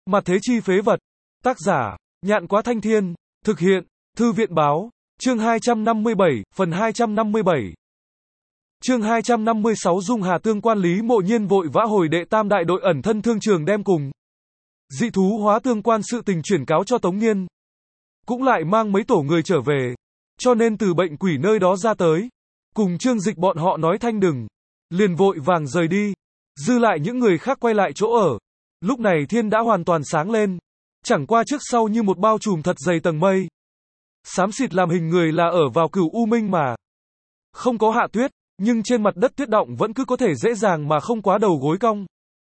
Mặt thế chi phế vật. Tác giả, Nhạn Quá Thanh Thiên. Thực hiện, Thư viện Báo. Chương 257, phần 257. Chương 256 Dung Hà Tương quan Lý Mộ Nhiên vội vã hồi đệ tam đại đội ẩn thân thương trường đem cùng dị thú hóa tương quan sự tình chuyển cáo cho Tống Nghiên. Cũng lại mang mấy tổ người trở về. Cho nên từ bệnh quỷ nơi đó ra tới. Cùng Trương Dịch bọn họ nói thanh đừng. Liền vội vàng rời đi. Dư lại những người khác quay lại chỗ ở. Lúc này thiên đã hoàn toàn sáng lên. Chẳng qua trước sau như một bao trùm thật dày tầng mây. Xám xịt làm hình người là ở vào Cửu U Minh mà. Không có hạ tuyết, nhưng trên mặt đất tuyết động vẫn cứ có thể dễ dàng mà không quá đầu gối cong.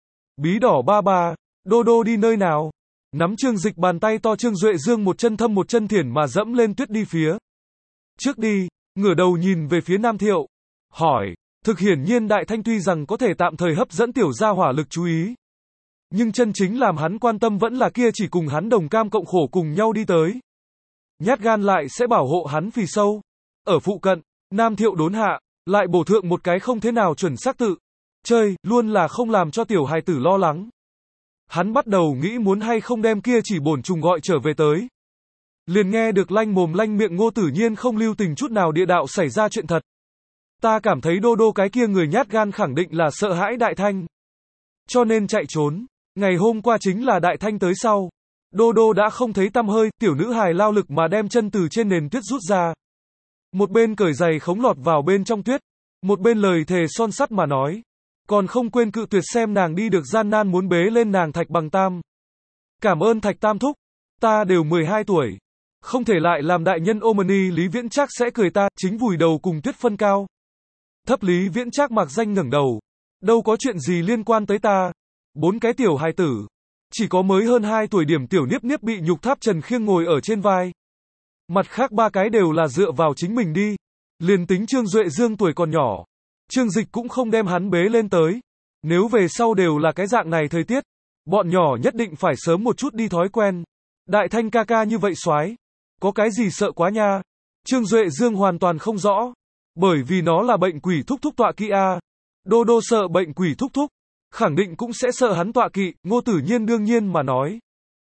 Bí đỏ ba ba, Đô Đô đi nơi nào? Nắm Trương Dịch bàn tay to Trương Duệ Dương một chân thâm một chân thiển mà dẫm lên tuyết đi phía trước đi, ngửa đầu nhìn về phía Nam Thiệu. Hỏi, thực hiển nhiên Đại Thanh tuy rằng có thể tạm thời hấp dẫn tiểu gia hỏa lực chú ý. Nhưng chân chính làm hắn quan tâm vẫn là kia chỉ cùng hắn đồng cam cộng khổ cùng nhau đi tới. Nhát gan lại sẽ bảo hộ hắn phì sâu. Ở phụ cận, Nam Thiệu đốn hạ, lại bổ thượng một cái không thế nào chuẩn xác tự. Chơi, luôn là không làm cho tiểu hài tử lo lắng. Hắn bắt đầu nghĩ muốn hay không đem kia chỉ bổn trùng gọi trở về tới. Liền nghe được lanh mồm lanh miệng Ngô Tử Nhiên không lưu tình chút nào địa đạo xảy ra chuyện thật. Ta cảm thấy Đô Đô cái kia người nhát gan khẳng định là sợ hãi Đại Thanh. Cho nên chạy trốn. Ngày hôm qua chính là Đại Thanh tới sau. Đô Đô đã không thấy tăm hơi, tiểu nữ hài lao lực mà đem chân từ trên nền tuyết rút ra. Một bên cởi giày khống lọt vào bên trong tuyết. Một bên lời thề son sắt mà nói. Còn không quên cự tuyệt xem nàng đi được gian nan muốn bế lên nàng Thạch Bằng Tam. Cảm ơn Thạch Tam thúc. Ta đều 12 tuổi. Không thể lại làm đại nhân Omani Lý Viễn Trác sẽ cười ta, chính vùi đầu cùng tuyết phân cao. Thấp Lý Viễn Trác mặc danh ngẩng đầu. Đâu có chuyện gì liên quan tới ta. 4 cái tiểu hài tử. Chỉ có mới hơn 2 tuổi điểm tiểu Niếp Niếp bị Nhục Tháp Trần khiêng ngồi ở trên vai. Mặt khác 3 cái đều là dựa vào chính mình đi. Liền tính Trương Duệ Dương tuổi còn nhỏ. Trương Dịch cũng không đem hắn bế lên tới. Nếu về sau đều là cái dạng này thời tiết. Bọn nhỏ nhất định phải sớm một chút đi thói quen. Đại Thanh ca ca như vậy soái, có cái gì sợ quá nha. Trương Duệ Dương hoàn toàn không rõ. Bởi vì nó là bệnh quỷ thúc thúc tọa kỵ a. Đô Đô sợ bệnh quỷ thúc thúc. Khẳng định cũng sẽ sợ hắn tọa kỵ, Ngô Tử Nhiên đương nhiên mà nói.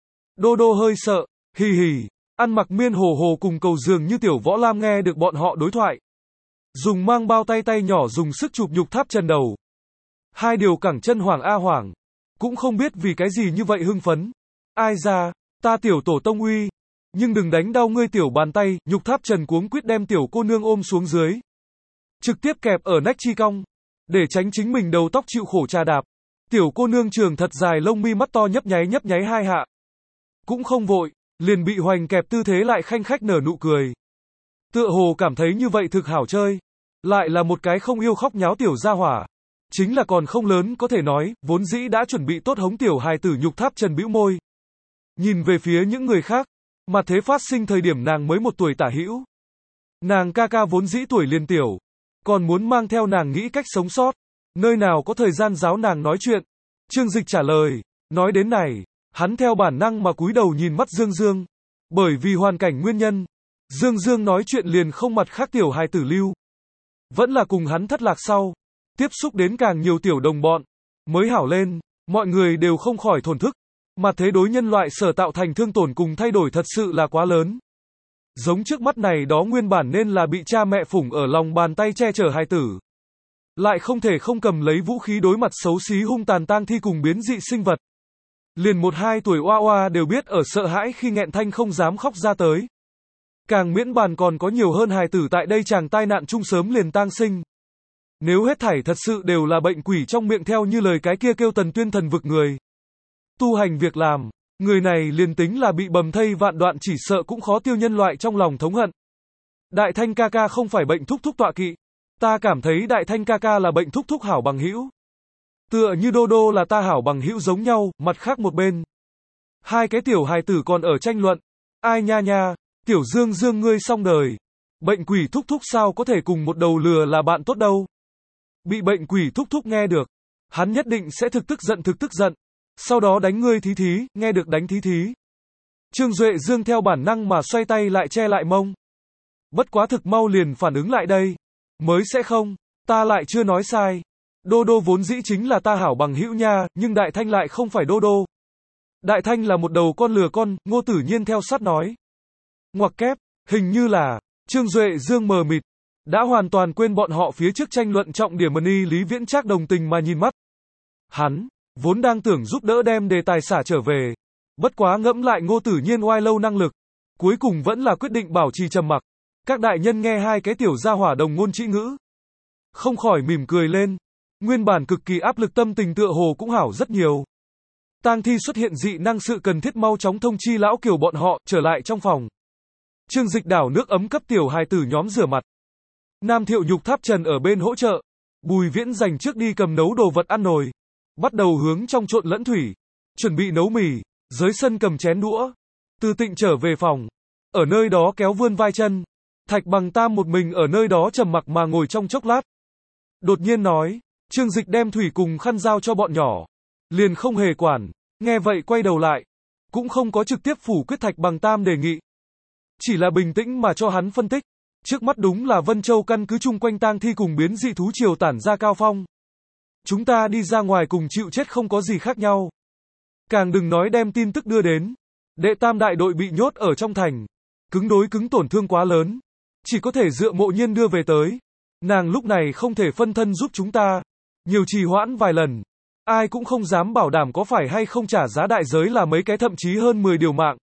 Đô Đô hơi sợ, hì hì, ăn mặc miên hồ hồ cùng cầu giường như tiểu Võ Lam nghe được bọn họ đối thoại. Dùng mang bao tay tay nhỏ dùng sức chụp Nhục Tháp Trần đầu. Hai điều cẳng chân hoảng a hoảng. Cũng không biết vì cái gì như vậy hưng phấn. Ai ra, ta tiểu tổ tông uy. Nhưng đừng đánh đau ngươi tiểu bàn tay, Nhục Tháp Trần cuống quýt đem tiểu cô nương ôm xuống dưới. Trực tiếp kẹp ở nách chi cong. Để tránh chính mình đầu tóc chịu khổ trà đạp. Tiểu cô nương trường thật dài lông mi mắt to nhấp nháy 2 hạ. Cũng không vội, liền bị hoành kẹp tư thế lại khanh khách nở nụ cười. Tựa hồ cảm thấy như vậy thực hảo chơi. Lại là một cái không yêu khóc nháo tiểu gia hỏa. Chính là còn không lớn có thể nói, vốn dĩ đã chuẩn bị tốt hống tiểu hài tử Nhục Tháp Trần bĩu môi. Nhìn về phía những người khác. Mà thế phát sinh thời điểm nàng mới 1 tuổi tả hữu. Nàng ca ca vốn dĩ tuổi liền tiểu. Còn muốn mang theo nàng nghĩ cách sống sót. Nơi nào có thời gian giáo nàng nói chuyện. Trương Dịch trả lời. Nói đến này, hắn theo bản năng mà cúi đầu nhìn mắt Dương Dương. Bởi vì hoàn cảnh nguyên nhân. Dương Dương nói chuyện liền không mặt khác tiểu hài tử lưu. Vẫn là cùng hắn thất lạc sau. Tiếp xúc đến càng nhiều tiểu đồng bọn. Mới hảo lên, mọi người đều không khỏi thổn thức. Mà thế đối nhân loại sở tạo thành thương tổn cùng thay đổi thật sự là quá lớn. Giống trước mắt này đó nguyên bản nên là bị cha mẹ phủng ở lòng bàn tay che chở hài tử. Lại không thể không cầm lấy vũ khí đối mặt xấu xí hung tàn tang thi cùng biến dị sinh vật. Liền 1-2 tuổi oa oa đều biết ở sợ hãi khi nghẹn thanh không dám khóc ra tới. Càng miễn bàn còn có nhiều hơn hài tử tại đây chàng tai nạn chung sớm liền tang sinh. Nếu hết thảy thật sự đều là bệnh quỷ trong miệng theo như lời cái kia kêu Tần Tuyên thần vực người. Tu hành việc làm, người này liền tính là bị bầm thây vạn đoạn chỉ sợ cũng khó tiêu nhân loại trong lòng thống hận. Đại Thanh ca ca không phải bệnh thúc thúc tọa kỵ. Ta cảm thấy Đại Thanh ca ca là bệnh thúc thúc hảo bằng hữu. Tựa như Đô Đô là ta hảo bằng hữu giống nhau, mặt khác một bên. 2 cái tiểu hài tử còn ở tranh luận. Ai nha nha, tiểu Dương Dương ngươi xong đời. Bệnh quỷ thúc thúc sao có thể cùng một đầu lừa là bạn tốt đâu. Bị bệnh quỷ thúc thúc nghe được. Hắn nhất định sẽ thực tức giận. Sau đó đánh ngươi thí thí, nghe được đánh thí thí. Trương Duệ Dương theo bản năng mà xoay tay lại che lại mông. Bất quá thực mau liền phản ứng lại đây. Mới sẽ không, ta lại chưa nói sai. Đô Đô vốn dĩ chính là ta hảo bằng hữu nha, nhưng Đại Thanh lại không phải Đô Đô. Đại Thanh là một đầu con lừa con, Ngô Tử Nhiên theo sát nói. Ngoặc kép, hình như là, Trương Duệ Dương mờ mịt, đã hoàn toàn quên bọn họ phía trước tranh luận trọng điểm Ni Lý Viễn Trác đồng tình mà nhìn mắt. Hắn, vốn đang tưởng giúp đỡ đem đề tài xả trở về. Bất quá ngẫm lại Ngô Tử Nhiên oai lâu năng lực. Cuối cùng vẫn là quyết định bảo trì trầm mặc. Các đại nhân nghe hai cái tiểu gia hỏa đồng ngôn trĩ ngữ. Không khỏi mỉm cười lên. Nguyên bản cực kỳ áp lực tâm tình tựa hồ cũng hảo rất nhiều. Tang thi xuất hiện dị năng sự cần thiết mau chóng thông chi lão Kiều bọn họ, trở lại trong phòng. Trương Dịch đảo nước ấm cấp tiểu hài tử nhóm rửa mặt. Nam Thiệu Nhục Tháp Trần ở bên hỗ trợ. Bùi Viễn dành trước đi cầm nấu đồ vật ăn nồi. Bắt đầu hướng trong trộn lẫn thủy. Chuẩn bị nấu mì. Dưới sân cầm chén đũa. Từ Tịnh trở về phòng. Ở nơi đó kéo vươn vai chân. Thạch Bằng Tam một mình ở nơi đó trầm mặc mà ngồi trong chốc lát. Đột nhiên nói. Trương Dịch đem thủy cùng khăn giao cho bọn nhỏ. Liền không hề quản. Nghe vậy quay đầu lại. Cũng không có trực tiếp phủ quyết Thạch Bằng Tam đề nghị. Chỉ là bình tĩnh mà cho hắn phân tích. Trước mắt đúng là Vân Châu căn cứ chung quanh tang thi cùng biến dị thú triều tản ra cao phong. Chúng ta đi ra ngoài cùng chịu chết không có gì khác nhau. Càng đừng nói đem tin tức đưa đến. Đệ tam đại đội bị nhốt ở trong thành. Cứng đối cứng tổn thương quá lớn. Chỉ có thể dựa Mộ Nhiên đưa về tới. Nàng lúc này không thể phân thân giúp chúng ta. Nhiều trì hoãn vài lần. Ai cũng không dám bảo đảm có phải hay không trả giá đại giới là mấy cái thậm chí hơn 10 điều mạng.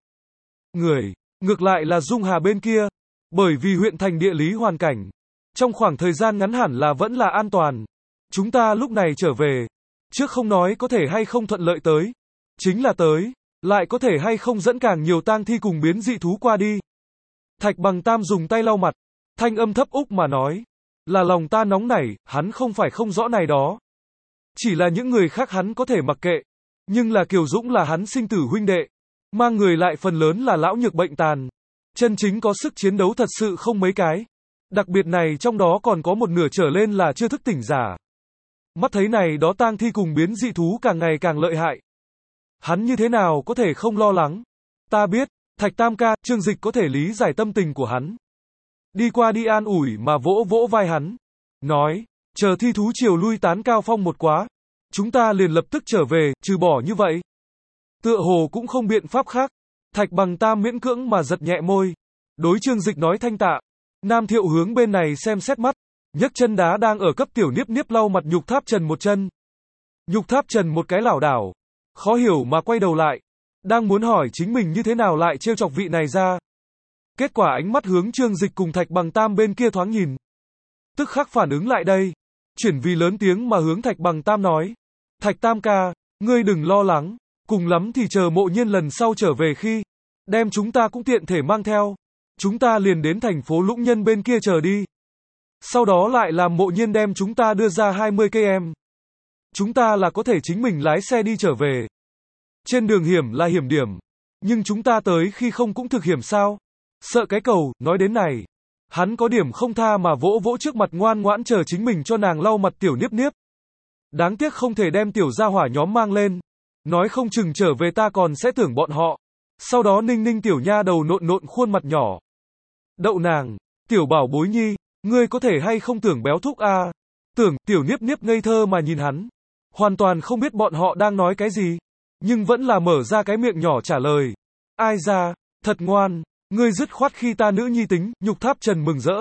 Ngược lại là Dung Hà bên kia. Bởi vì huyện thành địa lý hoàn cảnh. Trong khoảng thời gian ngắn hẳn là vẫn là an toàn. Chúng ta lúc này trở về. Trước không nói có thể hay không thuận lợi tới. Chính là tới. Lại có thể hay không dẫn càng nhiều tang thi cùng biến dị thú qua đi. Thạch Bằng Tam dùng tay lau mặt. Thanh âm thấp úc mà nói. Là lòng ta nóng nảy, hắn không phải không rõ này đó. Chỉ là những người khác hắn có thể mặc kệ. Nhưng là Kiều Dũng là hắn sinh tử huynh đệ. Mang người lại phần lớn là lão nhược bệnh tàn. Chân chính có sức chiến đấu thật sự không mấy cái. Đặc biệt này trong đó còn có một nửa trở lên là chưa thức tỉnh giả. Mắt thấy này đó tang thi cùng biến dị thú càng ngày càng lợi hại. Hắn như thế nào có thể không lo lắng. Ta biết, Thạch Tam ca, Trương Dịch có thể lý giải tâm tình của hắn. Đi qua đi an ủi mà vỗ vỗ vai hắn. Nói, chờ thi thú triều lui tán cao phong một quá. Chúng ta liền lập tức trở về, trừ bỏ như vậy. Tựa hồ cũng không biện pháp khác. Thạch Bằng Tam miễn cưỡng mà giật nhẹ môi. Đối Trương Dịch nói thanh tạ. Nam Thiệu hướng bên này xem xét mắt. Nhấc chân đá đang ở cấp tiểu Niếp Niếp lau mặt Nhục Tháp Trần một chân. Nhục Tháp Trần một cái lảo đảo. Khó hiểu mà quay đầu lại. Đang muốn hỏi chính mình như thế nào lại trêu chọc vị này ra. Kết quả ánh mắt hướng Trương Dịch cùng Thạch Bằng Tam bên kia thoáng nhìn. Tức khắc phản ứng lại đây. Chuyển vì lớn tiếng mà hướng Thạch Bằng Tam nói. Thạch Tam ca, ngươi đừng lo lắng. Cùng lắm thì chờ Mộ Nhiên lần sau trở về khi. Đem chúng ta cũng tiện thể mang theo. Chúng ta liền đến thành phố Lũng Nhân bên kia chờ đi. Sau đó lại làm Mộ Nhiên đem chúng ta đưa ra 20 km. Chúng ta là có thể chính mình lái xe đi trở về. Trên đường hiểm là hiểm điểm. Nhưng chúng ta tới khi không cũng thực hiểm sao? Sợ cái cầu, nói đến này. Hắn có điểm không tha mà vỗ vỗ trước mặt ngoan ngoãn chờ chính mình cho nàng lau mặt tiểu Niếp Niếp. Đáng tiếc không thể đem tiểu gia hỏa nhóm mang lên. Nói không chừng trở về ta còn sẽ tưởng bọn họ. Sau đó ninh ninh tiểu nha đầu nộn nộn khuôn mặt nhỏ. Đậu nàng, tiểu bảo bối nhi, ngươi có thể hay không tưởng béo thúc a? Tưởng, tiểu Niếp Niếp ngây thơ mà nhìn hắn. Hoàn toàn không biết bọn họ đang nói cái gì. Nhưng vẫn là mở ra cái miệng nhỏ trả lời. Ai ra, thật ngoan, ngươi dứt khoát khi ta nữ nhi tính, Nhục Tháp Trần mừng rỡ.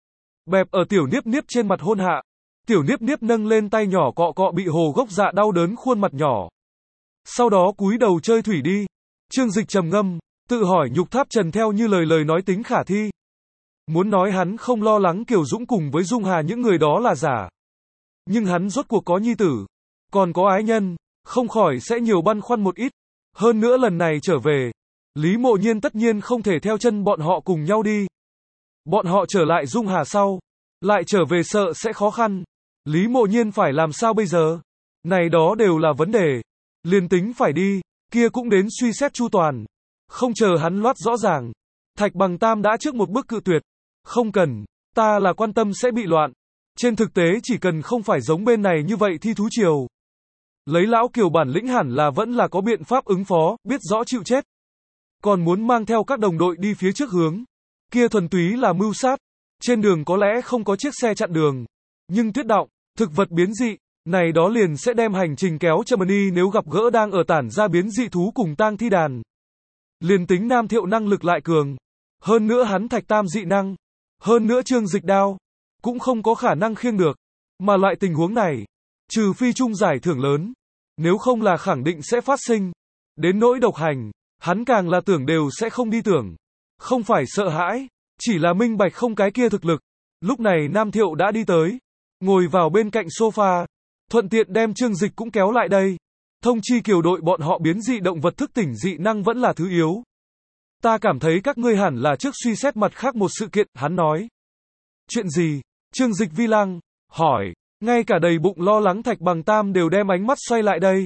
Bẹp ở tiểu Niếp Niếp trên mặt hôn hạ. Tiểu Niếp Niếp nâng lên tay nhỏ cọ cọ bị hồ gốc dạ đau đớn khuôn mặt nhỏ. Sau đó cúi đầu chơi thủy đi. Trương Dịch trầm ngâm, tự hỏi Nhục Tháp Trần theo như lời nói tính khả thi. Muốn nói hắn không lo lắng Kiều Dũng cùng với Dung Hà những người đó là giả. Nhưng hắn rốt cuộc có nhi tử, còn có ái nhân, không khỏi sẽ nhiều băn khoăn một ít. Hơn nữa lần này trở về, Lý Mộ Nhiên tất nhiên không thể theo chân bọn họ cùng nhau đi. Bọn họ trở lại Dung Hà sau, lại trở về sợ sẽ khó khăn. Lý Mộ Nhiên phải làm sao bây giờ? Này đó đều là vấn đề. Liền tính phải đi, kia cũng đến suy xét chu toàn. Không chờ hắn loát rõ ràng. Thạch Bằng Tam đã trước một bước cự tuyệt. Không cần, ta là quan tâm sẽ bị loạn. Trên thực tế chỉ cần không phải giống bên này như vậy thi thú triều. Lấy lão Kiều bản lĩnh hẳn là vẫn là có biện pháp ứng phó, biết rõ chịu chết. Còn muốn mang theo các đồng đội đi phía trước hướng. Kia thuần túy là mưu sát. Trên đường có lẽ không có chiếc xe chặn đường. Nhưng tuyết động, thực vật biến dị, Này đó liền sẽ đem hành trình kéo cho Mani nếu gặp gỡ đang ở tản ra biến dị thú cùng tang thi đàn. Liền tính Nam Thiệu năng lực lại cường. Hơn nữa hắn thạch tam dị năng. Hơn nữa Trương Dịch đao. Cũng không có khả năng khiêng được. Mà loại tình huống này. Trừ phi chung giải thưởng lớn. Nếu không là khẳng định sẽ phát sinh. Đến nỗi độc hành. Hắn càng là tưởng đều sẽ không đi tưởng. Không phải sợ hãi. Chỉ là minh bạch không cái kia thực lực. Lúc này Nam Thiệu đã đi tới. Ngồi vào bên cạnh sofa. Thuận tiện đem Trương Dịch cũng kéo lại đây. Thông chi Kiều đội bọn họ biến dị động vật thức tỉnh dị năng vẫn là thứ yếu. Ta cảm thấy các ngươi hẳn là trước suy xét mặt khác một sự kiện, hắn nói. Chuyện gì? Trương Dịch vi lăng, hỏi. Ngay cả đầy bụng lo lắng Thạch Bằng Tam đều đem ánh mắt xoay lại đây.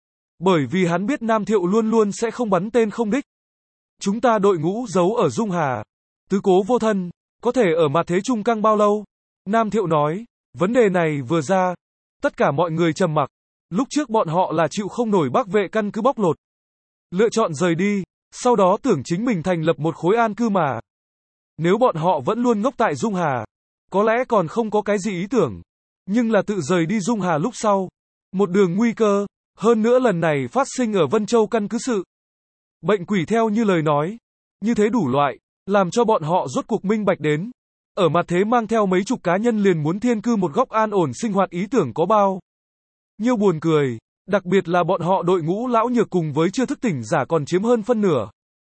Bởi vì hắn biết Nam Thiệu luôn luôn sẽ không bắn tên không đích. Chúng ta đội ngũ giấu ở Dung Hà. Tứ cố vô thân, có thể ở mặt thế trung căng bao lâu? Nam Thiệu nói, vấn đề này vừa ra. Tất cả mọi người trầm mặc. Lúc trước bọn họ là chịu không nổi Bắc vệ căn cứ bóc lột. Lựa chọn rời đi, sau đó tưởng chính mình thành lập một khối an cư mà. Nếu bọn họ vẫn luôn ngốc tại Dung Hà, có lẽ còn không có cái gì ý tưởng. Nhưng là tự rời đi Dung Hà lúc sau. Một đường nguy cơ, hơn nữa lần này phát sinh ở Vân Châu căn cứ sự. Bệnh quỷ theo như lời nói. Như thế đủ loại, làm cho bọn họ rốt cuộc minh bạch đến. Ở mặt thế mang theo mấy chục cá nhân liền muốn thiên cư một góc an ổn sinh hoạt ý tưởng có bao nhiêu buồn cười, đặc biệt là bọn họ đội ngũ lão nhược cùng với chưa thức tỉnh giả còn chiếm hơn phân nửa.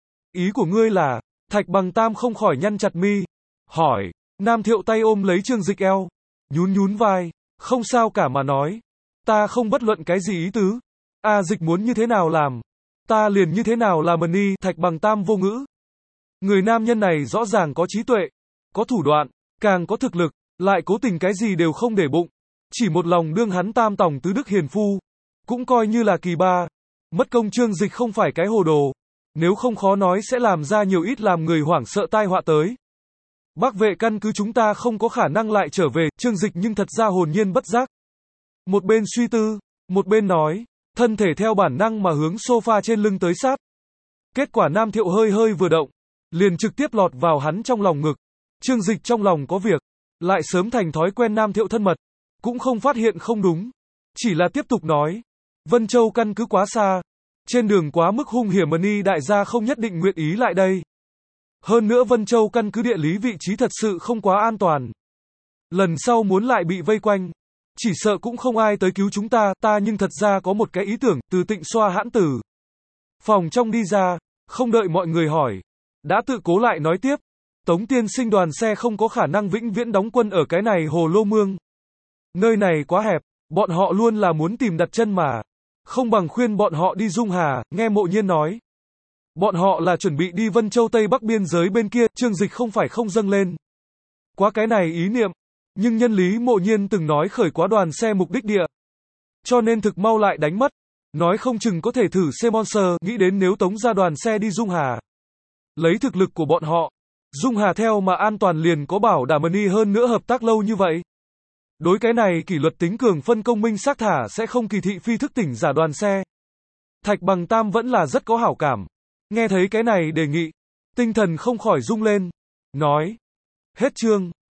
Ý của ngươi là, Thạch Bằng Tam không khỏi nhăn chặt mi, hỏi, Nam Thiệu tay ôm lấy Trương Dịch eo, nhún vai, không sao cả mà nói, ta không bất luận cái gì ý tứ, Dịch muốn như thế nào làm, ta liền như thế nào làm Mani, Thạch Bằng Tam vô ngữ. Người nam nhân này rõ ràng có trí tuệ, có thủ đoạn, càng có thực lực, lại cố tình cái gì đều không để bụng. Chỉ một lòng đương hắn tam tòng tứ đức hiền phu. Cũng coi như là kỳ ba. Mất công Trương Dịch không phải cái hồ đồ. Nếu không khó nói sẽ làm ra nhiều ít làm người hoảng sợ tai họa tới. Bắc vệ căn cứ chúng ta không có khả năng lại trở về, Trương Dịch nhưng thật ra hồn nhiên bất giác. Một bên suy tư, một bên nói, thân thể theo bản năng mà hướng sofa trên lưng tới sát. Kết quả Nam Thiệu hơi vừa động, liền trực tiếp lọt vào hắn trong lòng ngực. Trương Dịch trong lòng có việc, lại sớm thành thói quen Nam Thiệu thân mật, cũng không phát hiện không đúng, chỉ là tiếp tục nói, Vân Châu căn cứ quá xa, trên đường quá mức hung hiểm Mani đại gia không nhất định nguyện ý lại đây. Hơn nữa Vân Châu căn cứ địa lý vị trí thật sự không quá an toàn. Lần sau muốn lại bị vây quanh, chỉ sợ cũng không ai tới cứu chúng ta, nhưng thật ra có một cái ý tưởng, từ Tịnh Xoa hãn tử. Phòng trong đi ra, không đợi mọi người hỏi, đã tự cố lại nói tiếp. Tống tiên sinh đoàn xe không có khả năng vĩnh viễn đóng quân ở cái này Hồ Lô Mương. Nơi này quá hẹp, bọn họ luôn là muốn tìm đặt chân mà. Không bằng khuyên bọn họ đi Dung Hà, nghe Mộ Nhiên nói. Bọn họ là chuẩn bị đi Vân Châu Tây Bắc biên giới bên kia, Trương Dịch không phải không dâng lên. Quá cái này ý niệm, nhưng nhân lý Mộ Nhiên từng nói khởi quá đoàn xe mục đích địa. Cho nên thực mau lại đánh mất. Nói không chừng có thể thử xe Monster, nghĩ đến nếu tống ra đoàn xe đi Dung Hà. Lấy thực lực của bọn họ. Dung Hà theo mà an toàn liền có bảo đảm Mani hơn nữa hợp tác lâu như vậy. Đối cái này kỷ luật tính cường phân công minh xác thả sẽ không kỳ thị phi thức tỉnh giả đoàn xe. Thạch Bằng Tam vẫn là rất có hảo cảm. Nghe thấy cái này đề nghị, tinh thần không khỏi rung lên. Nói. Hết chương.